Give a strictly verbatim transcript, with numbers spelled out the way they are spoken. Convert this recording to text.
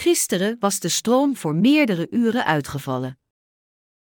Gisteren was de stroom voor meerdere uren uitgevallen.